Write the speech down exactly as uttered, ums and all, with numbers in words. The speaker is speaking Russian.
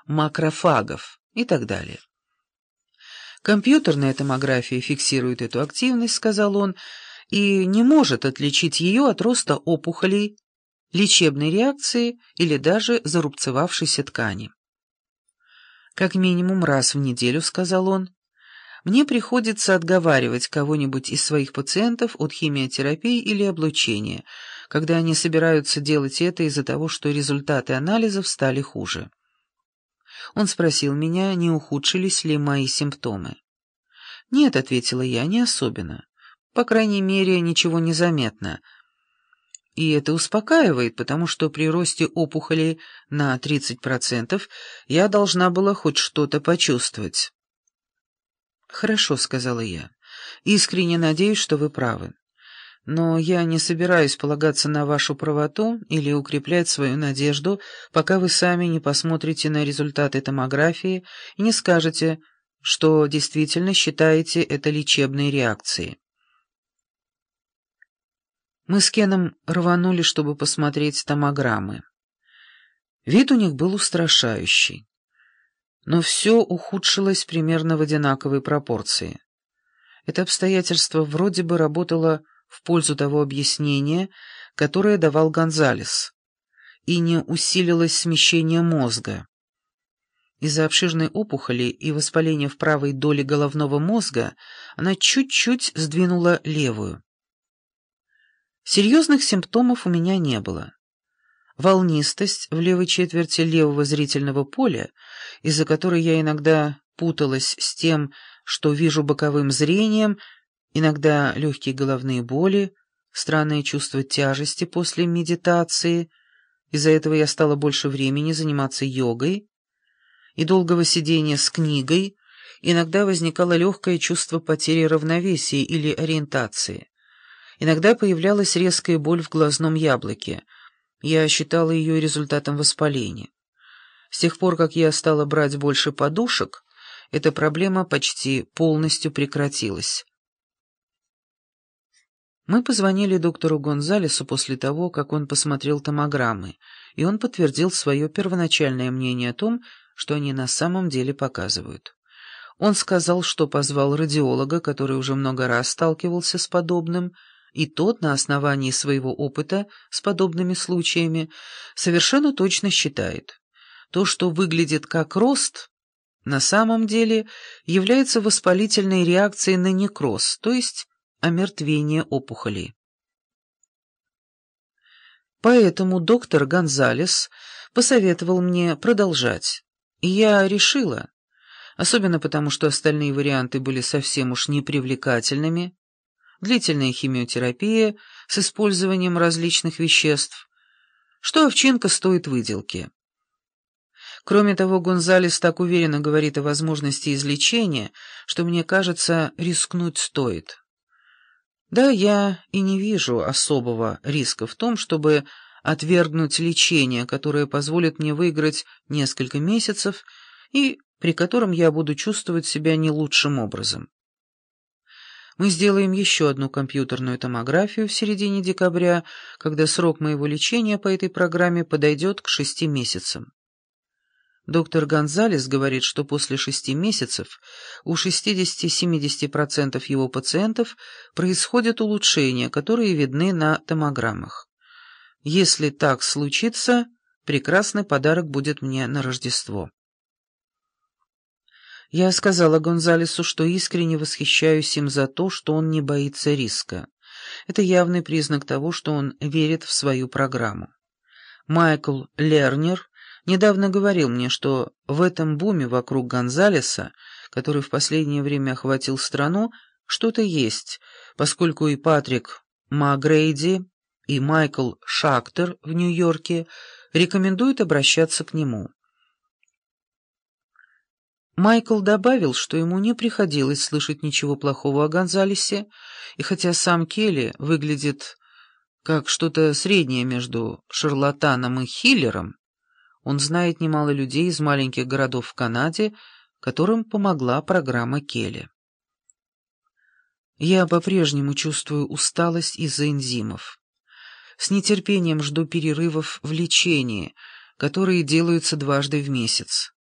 макрофагов и так далее. Компьютерная томография фиксирует эту активность, сказал он, и не может отличить ее от роста опухолей, лечебной реакции или даже зарубцевавшейся ткани. Как минимум раз в неделю, сказал он, мне приходится отговаривать кого-нибудь из своих пациентов от химиотерапии или облучения, когда они собираются делать это из-за того, что результаты анализов стали хуже. Он спросил меня, не ухудшились ли мои симптомы. «Нет», — ответила я, — «не особенно. По крайней мере, ничего не заметно. И это успокаивает, потому что при росте опухоли на тридцать процентов я должна была хоть что-то почувствовать». «Хорошо», — сказала я. «Искренне надеюсь, что вы правы. Но я не собираюсь полагаться на вашу правоту или укреплять свою надежду, пока вы сами не посмотрите на результаты томографии и не скажете, что действительно считаете это лечебной реакцией». Мы с Кеном рванули, чтобы посмотреть томограммы. Вид у них был устрашающий. Но все ухудшилось примерно в одинаковой пропорции. Это обстоятельство вроде бы работало в пользу того объяснения, которое давал Гонзалес, и не усилилось смещение мозга. Из-за обширной опухоли и воспаления в правой доле головного мозга она чуть-чуть сдвинула левую. Серьезных симптомов у меня не было. Волнистость в левой четверти левого зрительного поля, из-за которой я иногда путалась с тем, что вижу боковым зрением, иногда легкие головные боли, странное чувство тяжести после медитации, из-за этого я стала больше времени заниматься йогой, и долгого сидения с книгой, иногда возникало легкое чувство потери равновесия или ориентации. Иногда появлялась резкая боль в глазном яблоке. Я считала ее результатом воспаления. С тех пор, как я стала брать больше подушек, эта проблема почти полностью прекратилась. Мы позвонили доктору Гонзалесу после того, как он посмотрел томограммы, и он подтвердил свое первоначальное мнение о том, что они на самом деле показывают. Он сказал, что позвал радиолога, который уже много раз сталкивался с подобным, и тот, на основании своего опыта с подобными случаями, совершенно точно считает, то, что выглядит как рост, на самом деле является воспалительной реакцией на некроз, то есть омертвение опухолей. Поэтому доктор Гонзалес посоветовал мне продолжать, и я решила, особенно потому, что остальные варианты были совсем уж непривлекательными, длительная химиотерапия с использованием различных веществ, что овчинка стоит выделки. Кроме того, Гонзалес так уверенно говорит о возможности излечения, что, мне кажется, рискнуть стоит. Да, я и не вижу особого риска в том, чтобы отвергнуть лечение, которое позволит мне выиграть несколько месяцев и при котором я буду чувствовать себя не лучшим образом. Мы сделаем еще одну компьютерную томографию в середине декабря, когда срок моего лечения по этой программе подойдет к шести месяцам. Доктор Гонзалес говорит, что после шести месяцев у шестидесяти-семидесяти процентов его пациентов происходят улучшения, которые видны на томограммах. Если так случится, прекрасный подарок будет мне на Рождество. Я сказала Гонзалесу, что искренне восхищаюсь им за то, что он не боится риска. Это явный признак того, что он верит в свою программу. Майкл Лернер недавно говорил мне, что в этом буме вокруг Гонзалеса, который в последнее время охватил страну, что-то есть, поскольку и Патрик Магрейди, и Майкл Шактер в Нью-Йорке рекомендуют обращаться к нему. Майкл добавил, что ему не приходилось слышать ничего плохого о Гонзалесе, и хотя сам Келли выглядит как что-то среднее между шарлатаном и хиллером, он знает немало людей из маленьких городов в Канаде, которым помогла программа Келли. Я по-прежнему чувствую усталость из-за энзимов. С нетерпением жду перерывов в лечении, которые делаются дважды в месяц.